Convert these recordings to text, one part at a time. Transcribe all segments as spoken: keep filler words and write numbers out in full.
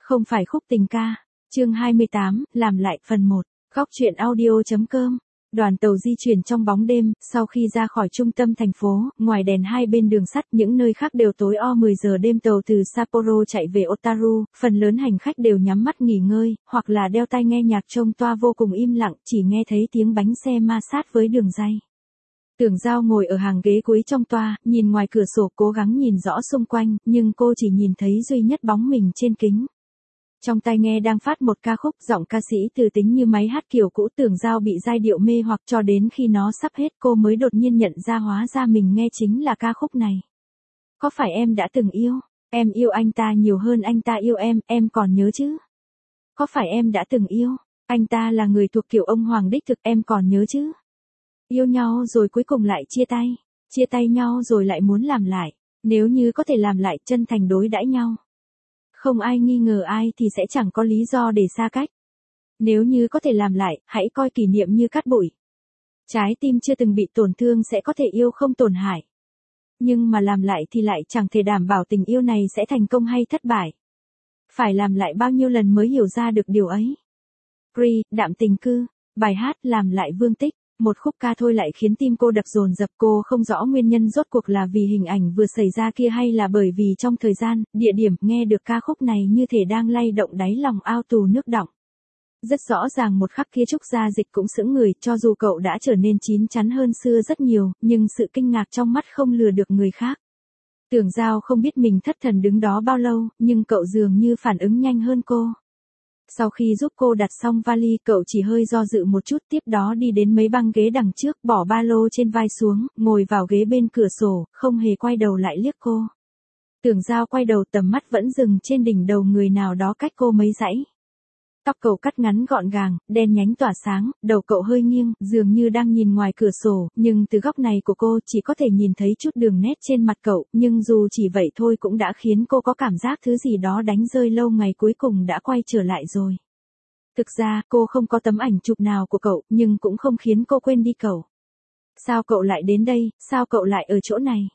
Không phải khúc tình ca. Chương hai mươi tám, làm lại phần một. Góc truyện audio.com. Đoàn tàu di chuyển trong bóng đêm, sau khi ra khỏi trung tâm thành phố, ngoài đèn hai bên đường sắt, những nơi khác đều tối o. Mười giờ đêm tàu từ Sapporo chạy về Otaru, phần lớn hành khách đều nhắm mắt nghỉ ngơi, hoặc là đeo tai nghe nhạc trông toa vô cùng im lặng, chỉ nghe thấy tiếng bánh xe ma sát với đường ray. Tưởng Giao ngồi ở hàng ghế cuối trong toa, nhìn ngoài cửa sổ cố gắng nhìn rõ xung quanh, nhưng cô chỉ nhìn thấy duy nhất bóng mình trên kính. Trong tai nghe đang phát một ca khúc, giọng ca sĩ từ tính như máy hát kiểu cũ. Tưởng Giao bị giai điệu mê hoặc cho đến khi nó sắp hết cô mới đột nhiên nhận ra hóa ra mình nghe chính là ca khúc này. Có phải em đã từng yêu? Em yêu anh ta nhiều hơn anh ta yêu em, em còn nhớ chứ? Có phải em đã từng yêu? Anh ta là người thuộc kiểu ông hoàng đích thực, em còn nhớ chứ? Yêu nhau rồi cuối cùng lại chia tay. Chia tay nhau rồi lại muốn làm lại. Nếu như có thể làm lại, chân thành đối đãi nhau. Không ai nghi ngờ ai thì sẽ chẳng có lý do để xa cách. Nếu như có thể làm lại, hãy coi kỷ niệm như cát bụi. Trái tim chưa từng bị tổn thương sẽ có thể yêu không tổn hại. Nhưng mà làm lại thì lại chẳng thể đảm bảo tình yêu này sẽ thành công hay thất bại. Phải làm lại bao nhiêu lần mới hiểu ra được điều ấy. Pre, đạm tình cư, bài hát làm lại Vương Tích. Một khúc ca thôi lại khiến tim cô đập dồn dập. Cô không rõ nguyên nhân rốt cuộc là vì hình ảnh vừa xảy ra kia hay là bởi vì trong thời gian, địa điểm nghe được ca khúc này như thể đang lay động đáy lòng ao tù nước đọng. Rất rõ ràng một khắc kia Trúc Gia Dịch cũng sững người, cho dù cậu đã trở nên chín chắn hơn xưa rất nhiều, nhưng sự kinh ngạc trong mắt không lừa được người khác. Tưởng Giao không biết mình thất thần đứng đó bao lâu, nhưng cậu dường như phản ứng nhanh hơn cô. Sau khi giúp cô đặt xong vali, cậu chỉ hơi do dự một chút, tiếp đó đi đến mấy băng ghế đằng trước, bỏ ba lô trên vai xuống, ngồi vào ghế bên cửa sổ, không hề quay đầu lại liếc cô. Tưởng Giao quay đầu, tầm mắt vẫn dừng trên đỉnh đầu người nào đó cách cô mấy dãy. Tóc cậu cắt ngắn gọn gàng, đen nhánh tỏa sáng, đầu cậu hơi nghiêng, dường như đang nhìn ngoài cửa sổ, nhưng từ góc này của cô chỉ có thể nhìn thấy chút đường nét trên mặt cậu, nhưng dù chỉ vậy thôi cũng đã khiến cô có cảm giác thứ gì đó đánh rơi lâu ngày cuối cùng đã quay trở lại rồi. Thực ra, cô không có tấm ảnh chụp nào của cậu, nhưng cũng không khiến cô quên đi cậu. Sao cậu lại đến đây, sao cậu lại ở chỗ này?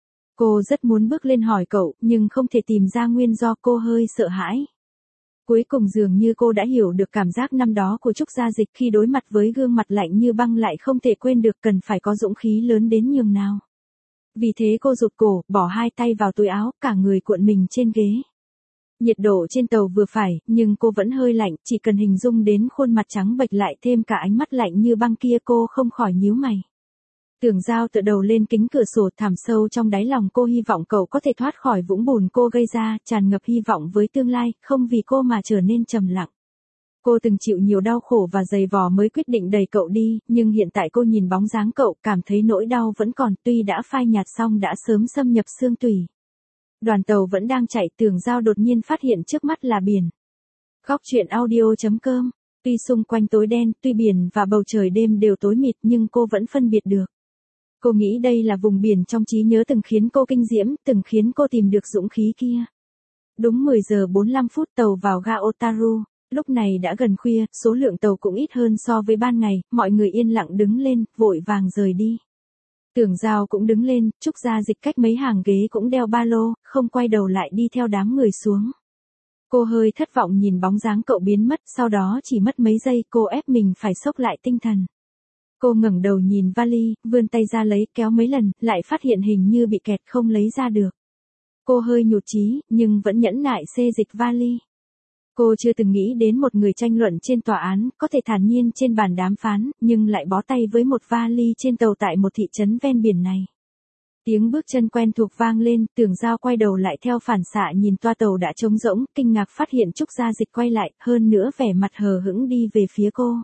Cô rất muốn bước lên hỏi cậu, nhưng không thể tìm ra nguyên do, cô hơi sợ hãi. Cuối cùng dường như cô đã hiểu được cảm giác năm đó của Trúc Gia Dịch khi đối mặt với gương mặt lạnh như băng lại không thể quên được, cần phải có dũng khí lớn đến nhường nào. Vì thế cô rụt cổ, bỏ hai tay vào túi áo, cả người cuộn mình trên ghế. Nhiệt độ trên tàu vừa phải, nhưng cô vẫn hơi lạnh, chỉ cần hình dung đến khuôn mặt trắng bệch lại thêm cả ánh mắt lạnh như băng kia cô không khỏi nhíu mày. Tưởng Giao tựa đầu lên kính cửa sổ, thẳm sâu trong đáy lòng cô hy vọng cậu có thể thoát khỏi vũng bùn cô gây ra, tràn ngập hy vọng với tương lai, không vì cô mà trở nên trầm lặng. Cô từng chịu nhiều đau khổ và dày vò mới quyết định đẩy cậu đi, nhưng hiện tại cô nhìn bóng dáng cậu, cảm thấy nỗi đau vẫn còn, tuy đã phai nhạt xong đã sớm xâm nhập xương tủy. Đoàn tàu vẫn đang chạy, Tưởng Giao đột nhiên phát hiện trước mắt là biển. Góc truyện audio.com. Tuy xung quanh tối đen, tuy biển và bầu trời đêm đều tối mịt nhưng cô vẫn phân biệt được. Cô nghĩ đây là vùng biển trong trí nhớ từng khiến cô kinh diễm, từng khiến cô tìm được dũng khí kia. Đúng mười giờ bốn mươi lăm phút tàu vào ga Otaru, lúc này đã gần khuya, số lượng tàu cũng ít hơn so với ban ngày, mọi người yên lặng đứng lên, vội vàng rời đi. Tưởng Giao cũng đứng lên, Trúc Gia Dịch cách mấy hàng ghế cũng đeo ba lô, không quay đầu lại đi theo đám người xuống. Cô hơi thất vọng nhìn bóng dáng cậu biến mất, sau đó chỉ mất mấy giây cô ép mình phải xốc lại tinh thần. Cô ngẩng đầu nhìn vali, vươn tay ra lấy, kéo mấy lần, lại phát hiện hình như bị kẹt không lấy ra được. Cô hơi nhụt chí, nhưng vẫn nhẫn nại xê dịch vali. Cô chưa từng nghĩ đến một người tranh luận trên tòa án, có thể thản nhiên trên bàn đàm phán, nhưng lại bó tay với một vali trên tàu tại một thị trấn ven biển này. Tiếng bước chân quen thuộc vang lên, Tưởng Giao quay đầu lại theo phản xạ nhìn toa tàu đã trống rỗng, kinh ngạc phát hiện Trúc Gia Dịch quay lại, hơn nữa vẻ mặt hờ hững đi về phía cô.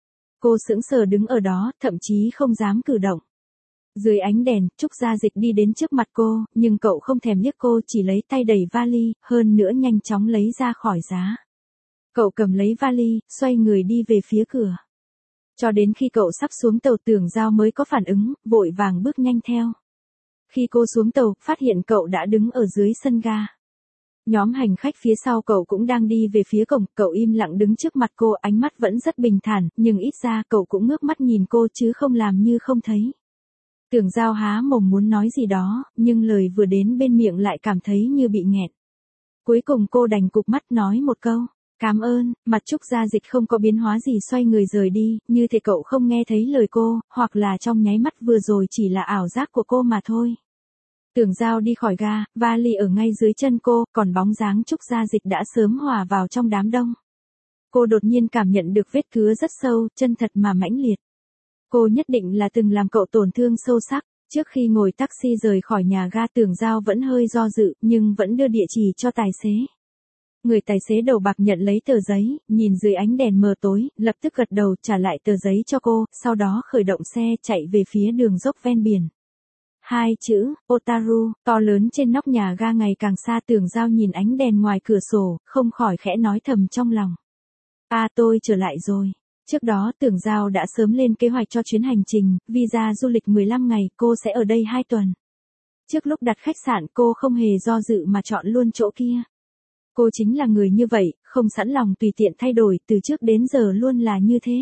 Cô sững sờ đứng ở đó, thậm chí không dám cử động. Dưới ánh đèn, Trúc Gia Dịch đi đến trước mặt cô, nhưng cậu không thèm liếc cô, chỉ lấy tay đẩy vali, hơn nữa nhanh chóng lấy ra khỏi giá. Cậu cầm lấy vali, xoay người đi về phía cửa. Cho đến khi cậu sắp xuống tàu, Tưởng Giao mới có phản ứng, vội vàng bước nhanh theo. Khi cô xuống tàu, phát hiện cậu đã đứng ở dưới sân ga. Nhóm hành khách phía sau cậu cũng đang đi về phía cổng, cậu im lặng đứng trước mặt cô, ánh mắt vẫn rất bình thản, nhưng ít ra cậu cũng ngước mắt nhìn cô chứ không làm như không thấy. Tưởng Giao há mồm muốn nói gì đó, nhưng lời vừa đến bên miệng lại cảm thấy như bị nghẹn. Cuối cùng cô đành cụp mắt nói một câu, cảm ơn, mặt Trúc Gia Dịch không có biến hóa gì xoay người rời đi, như thể cậu không nghe thấy lời cô, hoặc là trong nháy mắt vừa rồi chỉ là ảo giác của cô mà thôi. Tưởng Giao đi khỏi ga, vali ở ngay dưới chân cô, còn bóng dáng Trúc Gia Dịch đã sớm hòa vào trong đám đông. Cô đột nhiên cảm nhận được vết cứa rất sâu, chân thật mà mãnh liệt. Cô nhất định là từng làm cậu tổn thương sâu sắc. Trước khi ngồi taxi rời khỏi nhà ga, Tưởng Giao vẫn hơi do dự, nhưng vẫn đưa địa chỉ cho tài xế. Người tài xế đầu bạc nhận lấy tờ giấy, nhìn dưới ánh đèn mờ tối, lập tức gật đầu trả lại tờ giấy cho cô, sau đó khởi động xe chạy về phía đường dốc ven biển. Hai chữ, Otaru, to lớn trên nóc nhà ga ngày càng xa. Tưởng Giao nhìn ánh đèn ngoài cửa sổ, không khỏi khẽ nói thầm trong lòng. À, tôi trở lại rồi. Trước đó Tưởng Giao đã sớm lên kế hoạch cho chuyến hành trình, visa du lịch mười lăm ngày, cô sẽ ở đây hai tuần. Trước lúc đặt khách sạn cô không hề do dự mà chọn luôn chỗ kia. Cô chính là người như vậy, không sẵn lòng tùy tiện thay đổi, từ trước đến giờ luôn là như thế.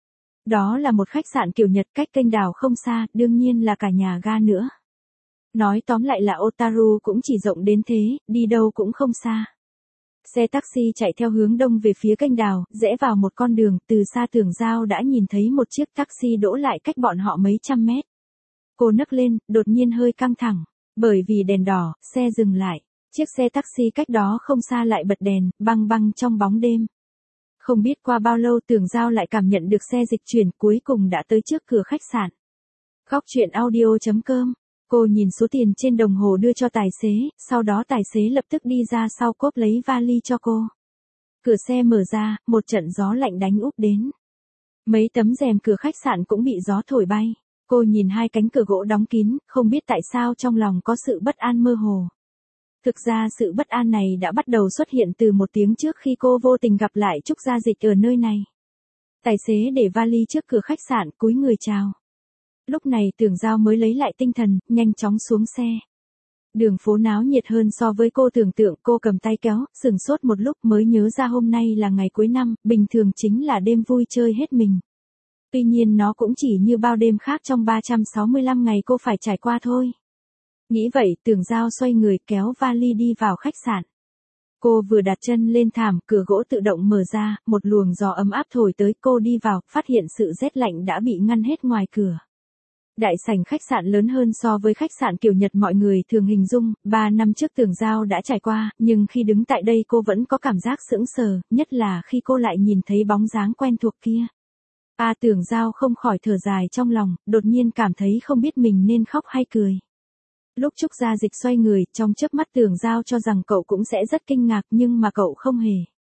Đó là một khách sạn kiểu Nhật cách kênh đảo không xa, đương nhiên là cả nhà ga nữa. Nói tóm lại là Otaru cũng chỉ rộng đến thế, đi đâu cũng không xa. Xe taxi chạy theo hướng đông về phía kênh đào, rẽ vào một con đường, từ xa Tưởng Giao đã nhìn thấy một chiếc taxi đỗ lại cách bọn họ mấy trăm mét. Cô nấc lên, đột nhiên hơi căng thẳng, bởi vì đèn đỏ, xe dừng lại. Chiếc xe taxi cách đó không xa lại bật đèn, băng băng trong bóng đêm. Không biết qua bao lâu Tưởng Giao lại cảm nhận được xe dịch chuyển, cuối cùng đã tới trước cửa khách sạn. Góc truyện audio chấm com. Cô nhìn số tiền trên đồng hồ đưa cho tài xế, sau đó tài xế lập tức đi ra sau cốp lấy vali cho cô. Cửa xe mở ra, một trận gió lạnh đánh úp đến. Mấy tấm rèm cửa khách sạn cũng bị gió thổi bay. Cô nhìn hai cánh cửa gỗ đóng kín, không biết tại sao trong lòng có sự bất an mơ hồ. Thực ra sự bất an này đã bắt đầu xuất hiện từ một tiếng trước khi cô vô tình gặp lại Trúc Gia Dịch ở nơi này. Tài xế để vali trước cửa khách sạn, cúi người chào. Lúc này Tưởng Giao mới lấy lại tinh thần, nhanh chóng xuống xe. Đường phố náo nhiệt hơn so với cô tưởng tượng, cô cầm tay kéo, sừng sốt một lúc mới nhớ ra hôm nay là ngày cuối năm, bình thường chính là đêm vui chơi hết mình. Tuy nhiên nó cũng chỉ như bao đêm khác trong ba trăm sáu mươi lăm ngày cô phải trải qua thôi. Nghĩ vậy, Tưởng Giao xoay người kéo vali đi vào khách sạn. Cô vừa đặt chân lên thảm, cửa gỗ tự động mở ra, một luồng gió ấm áp thổi tới, cô đi vào, phát hiện sự rét lạnh đã bị ngăn hết ngoài cửa. Đại sảnh khách sạn lớn hơn so với khách sạn kiểu Nhật mọi người thường hình dung, ba năm trước Tưởng Giao đã trải qua, nhưng khi đứng tại đây cô vẫn có cảm giác sững sờ, nhất là khi cô lại nhìn thấy bóng dáng quen thuộc kia. À, Tưởng Giao không khỏi thở dài trong lòng, đột nhiên cảm thấy không biết mình nên khóc hay cười. Lúc Trúc Gia Dịch xoay người, trong chớp mắt Tưởng Giao cho rằng cậu cũng sẽ rất kinh ngạc, nhưng mà cậu không hề.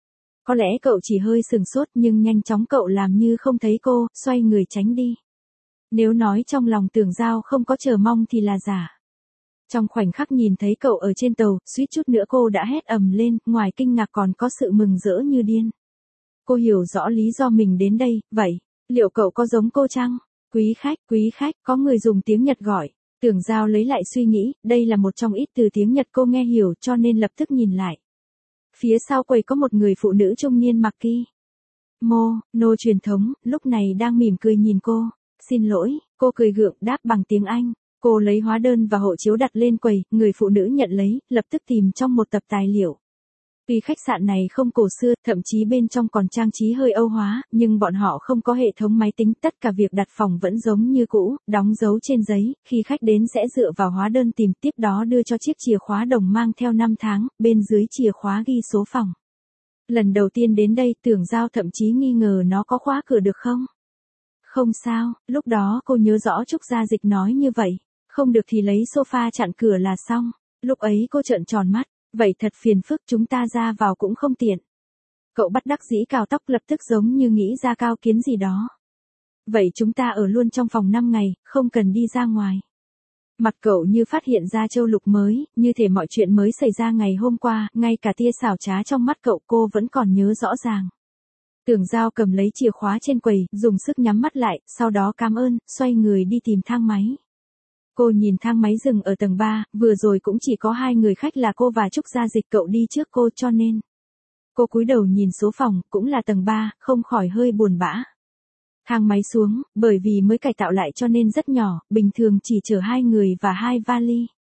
Có lẽ cậu chỉ hơi sừng sốt, nhưng nhanh chóng cậu làm như không thấy cô, xoay người tránh đi. Nếu nói trong lòng Tưởng Giao không có chờ mong thì là giả. Trong khoảnh khắc nhìn thấy cậu ở trên tàu, suýt chút nữa cô đã hét ầm lên, ngoài kinh ngạc còn có sự mừng rỡ như điên. Cô hiểu rõ lý do mình đến đây, vậy, liệu cậu có giống cô chăng? Quý khách, quý khách, có người dùng tiếng Nhật gọi. Tưởng Giao lấy lại suy nghĩ, đây là một trong ít từ tiếng Nhật cô nghe hiểu cho nên lập tức nhìn lại. Phía sau quầy có một người phụ nữ trung niên mặc kimono truyền thống, lúc này đang mỉm cười nhìn cô. Xin lỗi, cô cười gượng đáp bằng tiếng Anh. Cô lấy hóa đơn và hộ chiếu đặt lên quầy, người phụ nữ nhận lấy, lập tức tìm trong một tập tài liệu. Tuy khách sạn này không cổ xưa, thậm chí bên trong còn trang trí hơi Âu hóa, nhưng bọn họ không có hệ thống máy tính, tất cả việc đặt phòng vẫn giống như cũ, đóng dấu trên giấy, khi khách đến sẽ dựa vào hóa đơn tìm, tiếp đó đưa cho chiếc chìa khóa đồng mang theo năm tháng, bên dưới chìa khóa ghi số phòng. Lần đầu tiên đến đây, Tưởng Giao thậm chí nghi ngờ nó có khóa cửa được không? Không sao, lúc đó cô nhớ rõ Trúc Gia Dịch nói như vậy, không được thì lấy sofa chặn cửa là xong. Lúc ấy cô trợn tròn mắt. Vậy thật phiền phức, chúng ta ra vào cũng không tiện. Cậu bắt đắc dĩ cào tóc, lập tức giống như nghĩ ra cao kiến gì đó. Vậy chúng ta ở luôn trong phòng năm ngày, không cần đi ra ngoài. Mặt cậu như phát hiện ra châu lục mới, như thể mọi chuyện mới xảy ra ngày hôm qua, ngay cả tia xảo trá trong mắt cậu cô vẫn còn nhớ rõ ràng. Tưởng Giao cầm lấy chìa khóa trên quầy, dùng sức nhắm mắt lại, sau đó cảm ơn, xoay người đi tìm thang máy. Cô nhìn thang máy dừng ở tầng ba, vừa rồi cũng chỉ có hai người khách là cô và Trúc Gia Dịch, cậu đi trước cô cho nên. Cô cúi đầu nhìn số phòng, cũng là tầng ba, không khỏi hơi buồn bã. Thang máy xuống, bởi vì mới cải tạo lại cho nên rất nhỏ, bình thường chỉ chở hai người và hai vali.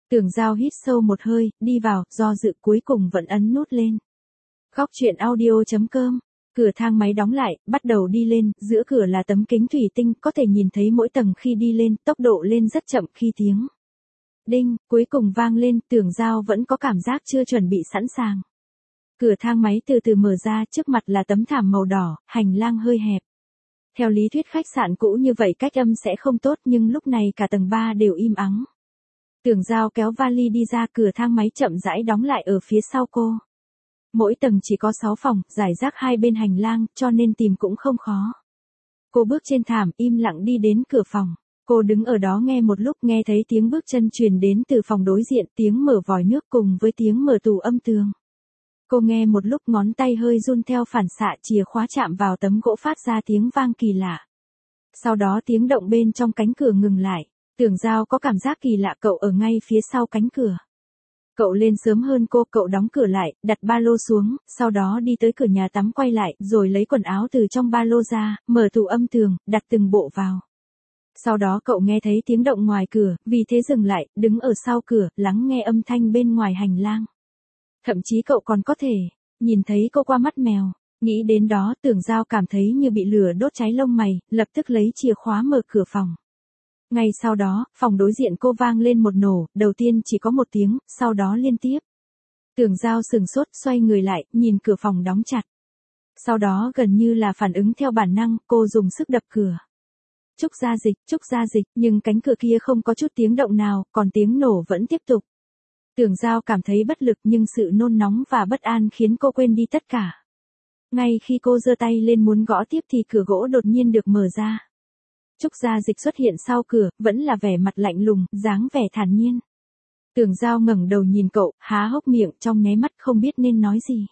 Tưởng Giao hít sâu một hơi, đi vào, do dự cuối cùng vẫn ấn nút lên. Góc truyện audio chấm com. Cửa thang máy đóng lại, bắt đầu đi lên, giữa cửa là tấm kính thủy tinh, có thể nhìn thấy mỗi tầng khi đi lên, tốc độ lên rất chậm khi tiếng đinh, cuối cùng vang lên, Tưởng Giao vẫn có cảm giác chưa chuẩn bị sẵn sàng. Cửa thang máy từ từ mở ra, trước mặt là tấm thảm màu đỏ, hành lang hơi hẹp. Theo lý thuyết khách sạn cũ như vậy cách âm sẽ không tốt nhưng lúc này cả tầng ba đều im ắng. Tưởng Giao kéo vali đi ra, cửa thang máy chậm rãi đóng lại ở phía sau cô. Mỗi tầng chỉ có sáu phòng, rải rác hai bên hành lang, cho nên tìm cũng không khó. Cô bước trên thảm, im lặng đi đến cửa phòng. Cô đứng ở đó nghe một lúc, nghe thấy tiếng bước chân truyền đến từ phòng đối diện, tiếng mở vòi nước cùng với tiếng mở tủ âm tường. Cô nghe một lúc, ngón tay hơi run, theo phản xạ chìa khóa chạm vào tấm gỗ phát ra tiếng vang kỳ lạ. Sau đó tiếng động bên trong cánh cửa ngừng lại. Tưởng Giao có cảm giác kỳ lạ, cậu ở ngay phía sau cánh cửa. Cậu lên sớm hơn cô, cậu đóng cửa lại, đặt ba lô xuống, sau đó đi tới cửa nhà tắm, quay lại, rồi lấy quần áo từ trong ba lô ra, mở tủ âm tường, đặt từng bộ vào. Sau đó cậu nghe thấy tiếng động ngoài cửa, vì thế dừng lại, đứng ở sau cửa, lắng nghe âm thanh bên ngoài hành lang. Thậm chí cậu còn có thể nhìn thấy cô qua mắt mèo. Nghĩ đến đó, Tưởng Giao cảm thấy như bị lửa đốt cháy lông mày, lập tức lấy chìa khóa mở cửa phòng. Ngay sau đó, phòng đối diện cô vang lên một nổ, đầu tiên chỉ có một tiếng, sau đó liên tiếp. Tưởng Giao sừng sốt, xoay người lại, nhìn cửa phòng đóng chặt. Sau đó gần như là phản ứng theo bản năng, cô dùng sức đập cửa. Trúc Gia Dịch, Trúc Gia Dịch, nhưng cánh cửa kia không có chút tiếng động nào, còn tiếng nổ vẫn tiếp tục. Tưởng Giao cảm thấy bất lực, nhưng sự nôn nóng và bất an khiến cô quên đi tất cả. Ngay khi cô giơ tay lên muốn gõ tiếp thì cửa gỗ đột nhiên được mở ra. Trúc Gia Dịch xuất hiện sau cửa, vẫn là vẻ mặt lạnh lùng, dáng vẻ thản nhiên. Tưởng Giao ngẩng đầu nhìn cậu, há hốc miệng, trong nháy mắt không biết nên nói gì.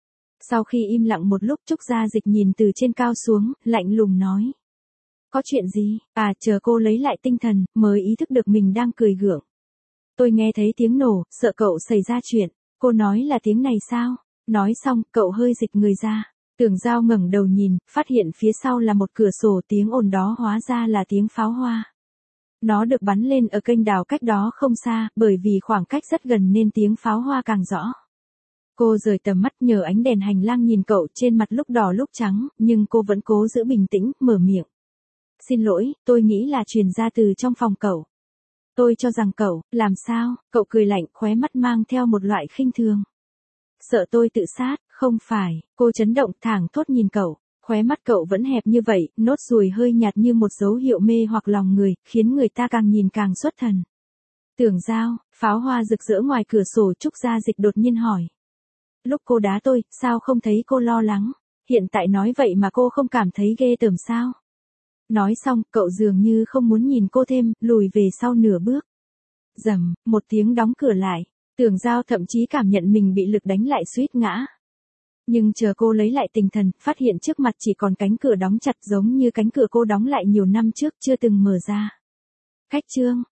Sau khi im lặng một lúc, Trúc Gia Dịch nhìn từ trên cao xuống, lạnh lùng nói. Có chuyện gì? À, chờ cô lấy lại tinh thần, mới ý thức được mình đang cười gượng. Tôi nghe thấy tiếng nổ, sợ cậu xảy ra chuyện. Cô nói là tiếng này sao? Nói xong, cậu hơi dịch người ra. Tưởng Giao ngẩng đầu nhìn, phát hiện phía sau là một cửa sổ, tiếng ồn đó hóa ra là tiếng pháo hoa. Nó được bắn lên ở kênh đào cách đó không xa, bởi vì khoảng cách rất gần nên tiếng pháo hoa càng rõ. Cô rời tầm mắt nhờ ánh đèn hành lang nhìn cậu, trên mặt lúc đỏ lúc trắng, nhưng cô vẫn cố giữ bình tĩnh, mở miệng. Xin lỗi, tôi nghĩ là truyền ra từ trong phòng cậu. Tôi cho rằng cậu, làm sao? Cậu cười lạnh, khóe mắt mang theo một loại khinh thường. Sợ tôi tự sát, không phải. Cô chấn động, thảng thốt nhìn cậu. Khóe mắt cậu vẫn hẹp như vậy, nốt ruồi hơi nhạt như một dấu hiệu mê hoặc lòng người, khiến người ta càng nhìn càng xuất thần. Tưởng Giao, pháo hoa rực rỡ ngoài cửa sổ. Trúc Gia Dịch đột nhiên hỏi. Lúc cô đá tôi, sao không thấy cô lo lắng? Hiện tại nói vậy mà cô không cảm thấy ghê tởm sao? Nói xong, cậu dường như không muốn nhìn cô thêm, lùi về sau nửa bước. Rầm, một tiếng đóng cửa lại. Tưởng Giao thậm chí cảm nhận mình bị lực đánh lại suýt ngã. Nhưng chờ cô lấy lại tinh thần, phát hiện trước mặt chỉ còn cánh cửa đóng chặt, giống như cánh cửa cô đóng lại nhiều năm trước chưa từng mở ra. Khách trương,